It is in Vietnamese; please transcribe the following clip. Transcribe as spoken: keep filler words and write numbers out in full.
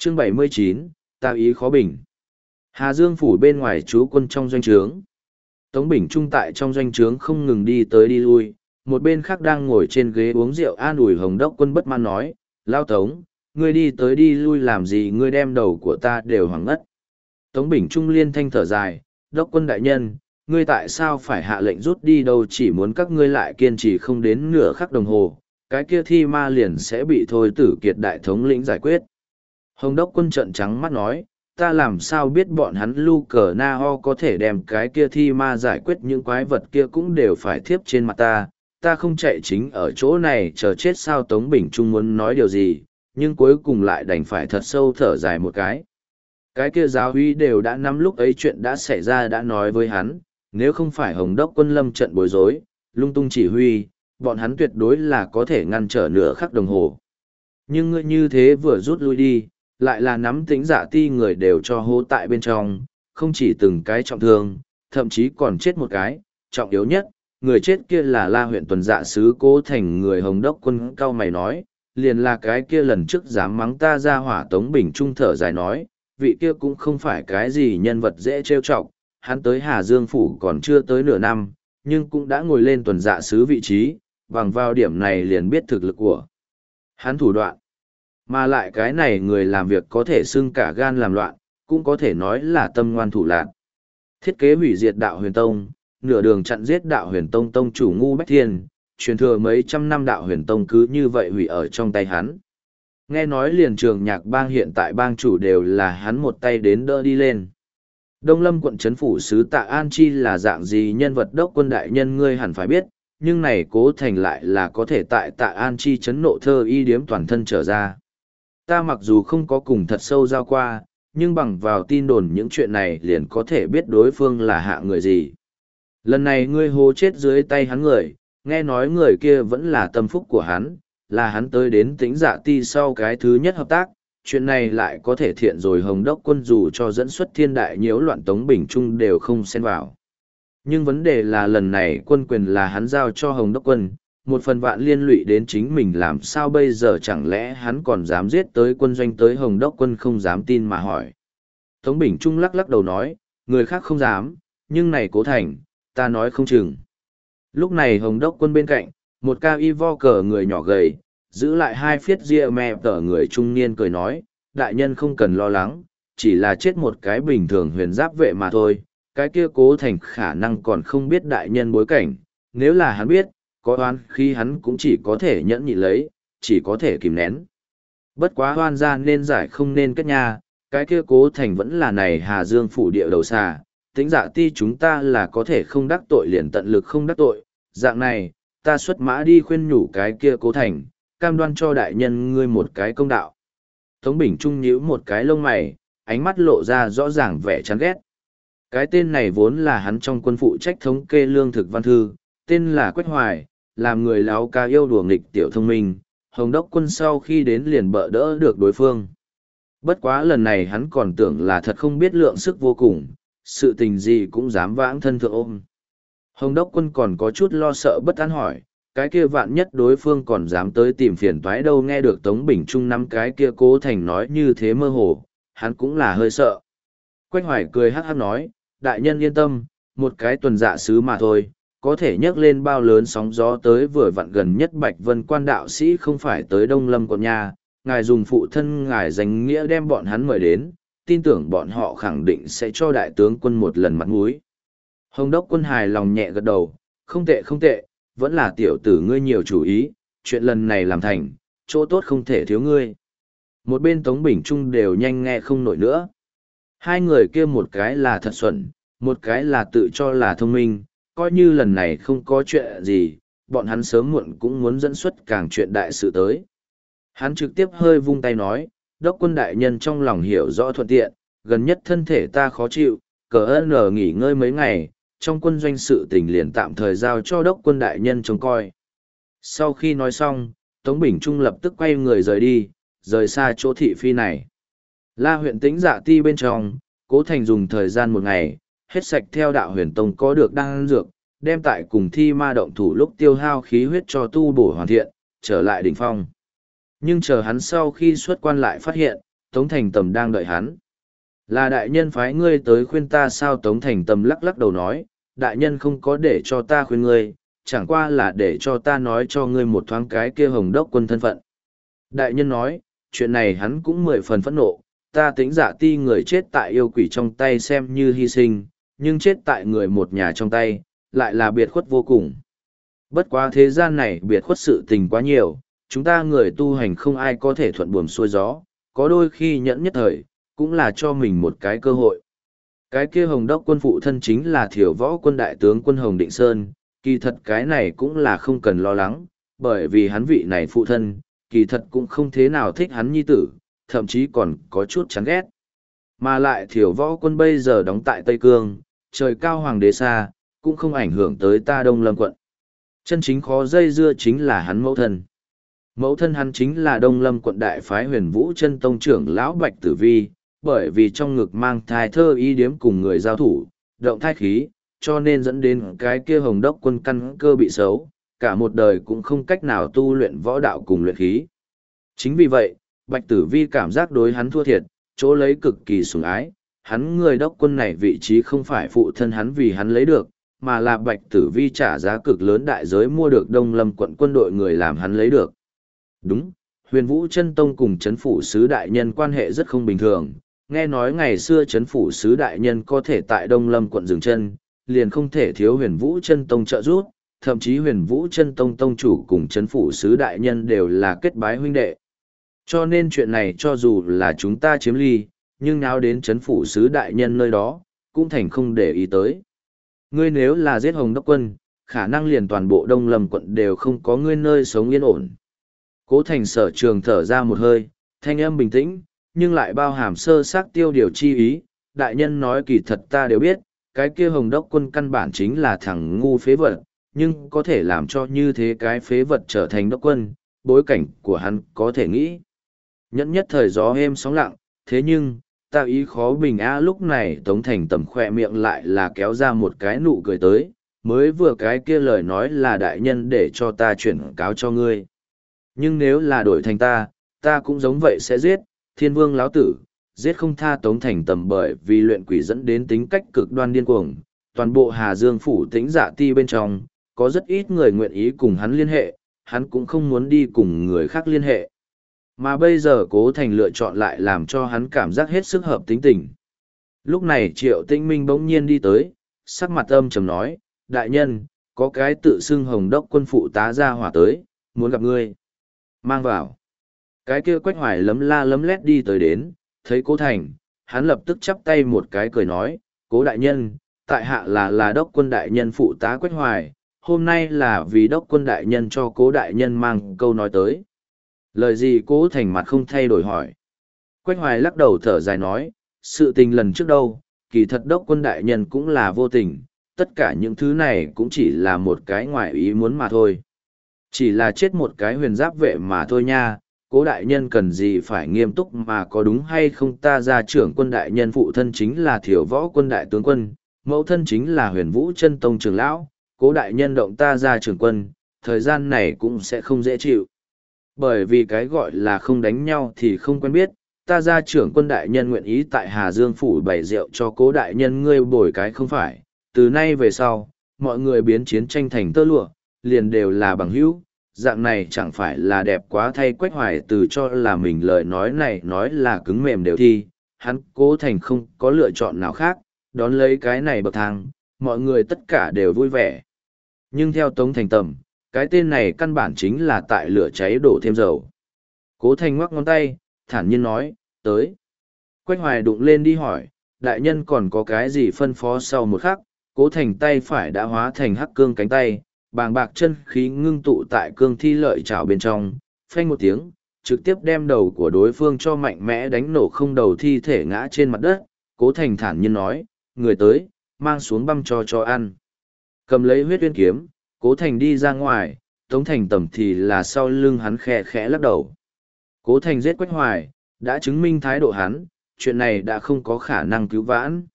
Chương bảy mươi chín, ta ý khó bình. Hà Dương phủ bên ngoài trú quân trong doanh trướng. Tống Bình Trung tại trong doanh trướng không ngừng đi tới đi lui, một bên khác đang ngồi trên ghế uống rượu an ủi Hồng Đốc Quân bất mãn nói, Lao Tống, ngươi đi tới đi lui làm gì, ngươi đem đầu của ta đều hoảng ngất. Tống Bình Trung liên thanh thở dài, Đốc Quân đại nhân, ngươi tại sao phải hạ lệnh rút đi đâu, chỉ muốn các ngươi lại kiên trì không đến nửa khắc đồng hồ, cái kia thi ma liền sẽ bị thôi tử kiệt đại thống lĩnh giải quyết. Hồng Đốc Quân trợn trắng mắt nói, ta làm sao biết bọn hắn lu cờ na ho có thể đem cái kia thi ma giải quyết, những quái vật kia cũng đều phải thiếp trên mặt ta, ta không chạy chính ở chỗ này chờ chết sao. Tống Bình Trung muốn nói điều gì, nhưng cuối cùng lại đành phải thật sâu thở dài một cái. Cái kia giáo uy đều đã nắm lúc ấy chuyện đã xảy ra đã nói với hắn, nếu không phải Hồng Đốc Quân lâm trận bối rối, lung tung chỉ huy, bọn hắn tuyệt đối là có thể ngăn trở nửa khắc đồng hồ. Nhưng ngươi như thế vừa rút lui đi, lại là nắm tính dạ ti người đều cho hô tại bên trong, không chỉ từng cái trọng thương, thậm chí còn chết một cái, trọng yếu nhất, người chết kia là La huyện tuần dạ sứ Cố Thành. Người Hồng Đốc Quân cao mày nói, liền là cái kia lần trước dám mắng ta ra hỏa. Tống Bình Trung thở dài nói, vị kia cũng không phải cái gì nhân vật dễ trêu chọc, hắn tới Hà Dương phủ còn chưa tới nửa năm, nhưng cũng đã ngồi lên tuần dạ sứ vị trí, bằng vào điểm này liền biết thực lực của hắn thủ đoạn. Mà lại cái này người làm việc có thể xưng cả gan làm loạn, cũng có thể nói là tâm ngoan thủ lạn. Thiết kế hủy diệt đạo huyền tông, nửa đường chặn giết đạo huyền tông tông chủ Ngu Bách Thiên, truyền thừa mấy trăm năm đạo huyền tông cứ như vậy hủy ở trong tay hắn. Nghe nói liền trường nhạc bang hiện tại bang chủ đều là hắn một tay đến đỡ đi lên. Đông Lâm quận trấn phủ sứ Tạ An Chi là dạng gì nhân vật, Đốc Quân đại nhân ngươi hẳn phải biết, nhưng này Cố Thành lại là có thể tại Tạ An Chi chấn nộ thơ y điếm toàn thân trở ra. Ta mặc dù không có cùng thật sâu giao qua, nhưng bằng vào tin đồn những chuyện này liền có thể biết đối phương là hạ người gì. Lần này ngươi hô chết dưới tay hắn người, nghe nói người kia vẫn là tâm phúc của hắn, là hắn tới đến Tĩnh Dạ Ti sau cái thứ nhất hợp tác, chuyện này lại có thể thiện rồi. Hồng Đốc Quân dù cho dẫn xuất thiên đại nhiễu loạn Tống Bình Trung đều không xen vào. Nhưng vấn đề là lần này quân quyền là hắn giao cho Hồng Đốc Quân, một phần vạn liên lụy đến chính mình, làm sao bây giờ, chẳng lẽ hắn còn dám giết tới quân doanh tới Hồng Đốc Quân không dám tin mà hỏi. Tống Bình Trung lắc lắc đầu nói, người khác không dám, nhưng này Cố Thành, ta nói không chừng. Lúc này Hồng Đốc Quân bên cạnh, một cao y vo cờ người nhỏ gầy, giữ lại hai phiết ria mè tờ người trung niên cười nói, đại nhân không cần lo lắng, chỉ là chết một cái bình thường huyền giáp vệ mà thôi, cái kia Cố Thành khả năng còn không biết đại nhân bối cảnh, nếu là hắn biết, có oan khi hắn cũng chỉ có thể nhẫn nhịn lấy, chỉ có thể kìm nén. Bất quá oan ra nên giải không nên kết nha, cái kia Cố Thành vẫn là này Hà Dương phủ địa đầu xà, Tĩnh Dạ Ti chúng ta là có thể không đắc tội liền tận lực không đắc tội, dạng này, ta xuất mã đi khuyên nhủ cái kia Cố Thành, cam đoan cho đại nhân ngươi một cái công đạo. Tống Bình Trung nhíu một cái lông mày, ánh mắt lộ ra rõ ràng vẻ chán ghét. Cái tên này vốn là hắn trong quân phụ trách thống kê lương thực văn thư, tên là Quách Hoài, làm người láo ca yêu đùa nghịch tiểu thông minh, Hồng Đốc Quân sau khi đến liền bỡ đỡ được đối phương. Bất quá lần này hắn còn tưởng là thật không biết lượng sức vô cùng, sự tình gì cũng dám vãng thân thượng ôm. Hồng Đốc Quân còn có chút lo sợ bất an hỏi, cái kia vạn nhất đối phương còn dám tới tìm phiền toái đâu. Nghe được Tống Bình Trung năm cái kia Cố Thành nói như thế mơ hồ, hắn cũng là hơi sợ. Quách Hoài cười hát hát nói, đại nhân yên tâm, một cái tuần dạ sứ mà thôi, có thể nhấc lên bao lớn sóng gió tới. Vừa vặn gần nhất Bạch Vân Quan đạo sĩ không phải tới Đông Lâm quận nhà, ngài dùng phụ thân ngài danh nghĩa đem bọn hắn mời đến, tin tưởng bọn họ khẳng định sẽ cho đại tướng quân một lần mặt mũi. Hồng Đốc Quân hài lòng nhẹ gật đầu, không tệ không tệ, vẫn là tiểu tử ngươi nhiều chủ ý, chuyện lần này làm thành, chỗ tốt không thể thiếu ngươi. Một bên Tống Bình Trung đều nhanh nghe không nổi nữa. Hai người kia một cái là thật xuẩn, một cái là tự cho là thông minh, coi như lần này không có chuyện gì, bọn hắn sớm muộn cũng muốn dẫn xuất càng chuyện đại sự tới. Hắn trực tiếp hơi vung tay nói, Đốc Quân đại nhân trong lòng hiểu rõ thuận tiện, gần nhất thân thể ta khó chịu, cờ ơn nghỉ ngơi mấy ngày, trong quân doanh sự tình liền tạm thời giao cho Đốc Quân đại nhân trông coi. Sau khi nói xong, Tống Bình Trung lập tức quay người rời đi, rời xa chỗ thị phi này. La huyện Tĩnh Dạ Ti bên trong, Cố Thành dùng thời gian một ngày, hết sạch theo đạo huyền tông có được đan dược, đem tại cùng thi ma động thủ lúc tiêu hao khí huyết cho tu bổ hoàn thiện, trở lại đỉnh phong. Nhưng chờ hắn sau khi xuất quan lại phát hiện, Tống Thành Tầm đang đợi hắn. Là đại nhân phái ngươi tới khuyên ta sao? Tống Thành Tầm lắc lắc đầu nói, đại nhân không có để cho ta khuyên ngươi, chẳng qua là để cho ta nói cho ngươi một thoáng cái kia Hồng Đốc Quân thân phận. Đại nhân nói, chuyện này hắn cũng mười phần phẫn nộ, ta Tĩnh Dạ Ti người chết tại yêu quỷ trong tay xem như hy sinh, nhưng chết tại người một nhà trong tay, lại là biệt khuất vô cùng. Bất quá thế gian này biệt khuất sự tình quá nhiều, chúng ta người tu hành không ai có thể thuận buồm xuôi gió, có đôi khi nhẫn nhất thời, cũng là cho mình một cái cơ hội. Cái kia Hồng Đốc Quân phụ thân chính là Thiểu Võ Quân đại tướng quân Hồng Định Sơn, kỳ thật cái này cũng là không cần lo lắng, bởi vì hắn vị này phụ thân, kỳ thật cũng không thế nào thích hắn nhi tử, thậm chí còn có chút chán ghét. Mà lại Thiểu Võ Quân bây giờ đóng tại Tây Cương, trời cao hoàng đế xa, cũng không ảnh hưởng tới ta Đông Lâm quận. Chân chính khó dây dưa chính là hắn mẫu thân. Mẫu thân hắn chính là Đông Lâm quận đại phái Huyền Vũ Chân Tông trưởng lão Bạch Tử Vi, bởi vì trong ngực mang thai thơ ý điếm cùng người giao thủ, động thai khí, cho nên dẫn đến cái kia Hồng Đốc Quân căn cơ bị xấu, cả một đời cũng không cách nào tu luyện võ đạo cùng luyện khí. Chính vì vậy, Bạch Tử Vi cảm giác đối hắn thua thiệt, chỗ lấy cực kỳ sủng ái, hắn người đốc quân này vị trí không phải phụ thân hắn vì hắn lấy được, mà là Bạch Tử Vi trả giá cực lớn đại giới mua được Đông Lâm quận quân đội người làm hắn lấy được. Đúng, Huyền Vũ Chân Tông cùng Chấn Phủ Sứ Đại Nhân quan hệ rất không bình thường, nghe nói ngày xưa Chấn Phủ Sứ Đại Nhân có thể tại Đông Lâm quận dừng chân, liền không thể thiếu Huyền Vũ Chân Tông trợ giúp, thậm chí Huyền Vũ Chân Tông Tông chủ cùng Chấn Phủ Sứ Đại Nhân đều là kết bái huynh đệ. Cho nên chuyện này cho dù là chúng ta chiếm ly, nhưng nào đến Chấn Phủ Sứ Đại Nhân nơi đó, cũng thành không để ý tới. Ngươi nếu là giết Hồng Đốc Quân, khả năng liền toàn bộ Đông Lâm quận đều không có ngươi nơi sống yên ổn. Cố Thành Sở Trường thở ra một hơi, thanh âm bình tĩnh, nhưng lại bao hàm sơ xác tiêu điều chi ý. Đại nhân nói kỳ thật ta đều biết, cái kia Hồng Đốc Quân căn bản chính là thằng ngu phế vật, nhưng có thể làm cho như thế cái phế vật trở thành đốc quân, bối cảnh của hắn có thể nghĩ. Nhẫn nhất thời gió êm sóng lặng, thế nhưng, ta ý khó bình a. Lúc này Tống Thành Tầm khỏe miệng lại là kéo ra một cái nụ cười tới, mới vừa cái kia lời nói là đại nhân để cho ta chuyển cáo cho ngươi. Nhưng nếu là đổi thành ta, ta cũng giống vậy sẽ giết, thiên vương lão tử, giết không tha. Tống Thành Tầm bởi vì luyện quỷ dẫn đến tính cách cực đoan điên cuồng, toàn bộ Hà Dương phủ Tĩnh Dạ Ti bên trong, có rất ít người nguyện ý cùng hắn liên hệ, hắn cũng không muốn đi cùng người khác liên hệ. Mà bây giờ Cố Thành lựa chọn lại làm cho hắn cảm giác hết sức hợp tính tình. Lúc này Triệu Tĩnh Minh bỗng nhiên đi tới, sắc mặt âm trầm nói, đại nhân, có cái tự xưng Hồng Đốc Quân phụ tá ra hỏa tới, muốn gặp ngươi. Mang vào. Cái kia Quách Hoài lấm la lấm lét đi tới đến, thấy Cố Thành, hắn lập tức chắp tay một cái cười nói, Cố đại nhân, tại hạ là là Đốc Quân đại nhân phụ tá Quách Hoài, hôm nay là vì Đốc Quân đại nhân cho Cố đại nhân mang câu nói tới. Lời gì? Cố Thành mặt không thay đổi hỏi. Quách Hoài lắc đầu thở dài nói, sự tình lần trước đâu, kỳ thật Đốc Quân đại nhân cũng là vô tình, tất cả những thứ này cũng chỉ là một cái ngoài ý muốn mà thôi. Chỉ là chết một cái huyền giáp vệ mà thôi nha, Cố đại nhân cần gì phải nghiêm túc mà có đúng hay không? Ta ra trưởng quân đại nhân phụ thân chính là Thiểu Võ Quân đại tướng quân, mẫu thân chính là Huyền Vũ Chân Tông trưởng lão, Cố đại nhân động ta ra trưởng quân, thời gian này cũng sẽ không dễ chịu. Bởi vì cái gọi là không đánh nhau thì không quen biết, ta ra trưởng quân đại nhân nguyện ý tại Hà Dương phủ bày rượu cho Cố đại nhân ngươi bồi cái không phải, từ nay về sau, mọi người biến chiến tranh thành tơ lụa, liền đều là bằng hữu, dạng này chẳng phải là đẹp quá. Thay Quách Hoài từ cho là mình lời nói này nói là cứng mềm đều thi, hắn Cố Thành không có lựa chọn nào khác, đón lấy cái này bậc thang, mọi người tất cả đều vui vẻ. Nhưng theo Tống Thành Tầm, cái tên này căn bản chính là tại lửa cháy đổ thêm dầu. Cố Thành ngoắc ngón tay, thản nhiên nói, tới. Quách Hoài đụng lên đi hỏi, đại nhân còn có cái gì phân phó? Sau một khắc, Cố Thành tay phải đã hóa thành hắc cương cánh tay, bàng bạc chân khí ngưng tụ tại cương thi lợi chảo bên trong, phanh một tiếng, trực tiếp đem đầu của đối phương cho mạnh mẽ đánh nổ không đầu thi thể ngã trên mặt đất. Cố Thành thản nhiên nói, người tới, mang xuống băm cho cho ăn. Cầm lấy huyết uyên kiếm, Cố Thành đi ra ngoài, Tống Thành Tầm thì là sau lưng hắn khẽ khẽ lắc đầu. Cố Thành giết Quách Hoài, đã chứng minh thái độ hắn, chuyện này đã không có khả năng cứu vãn.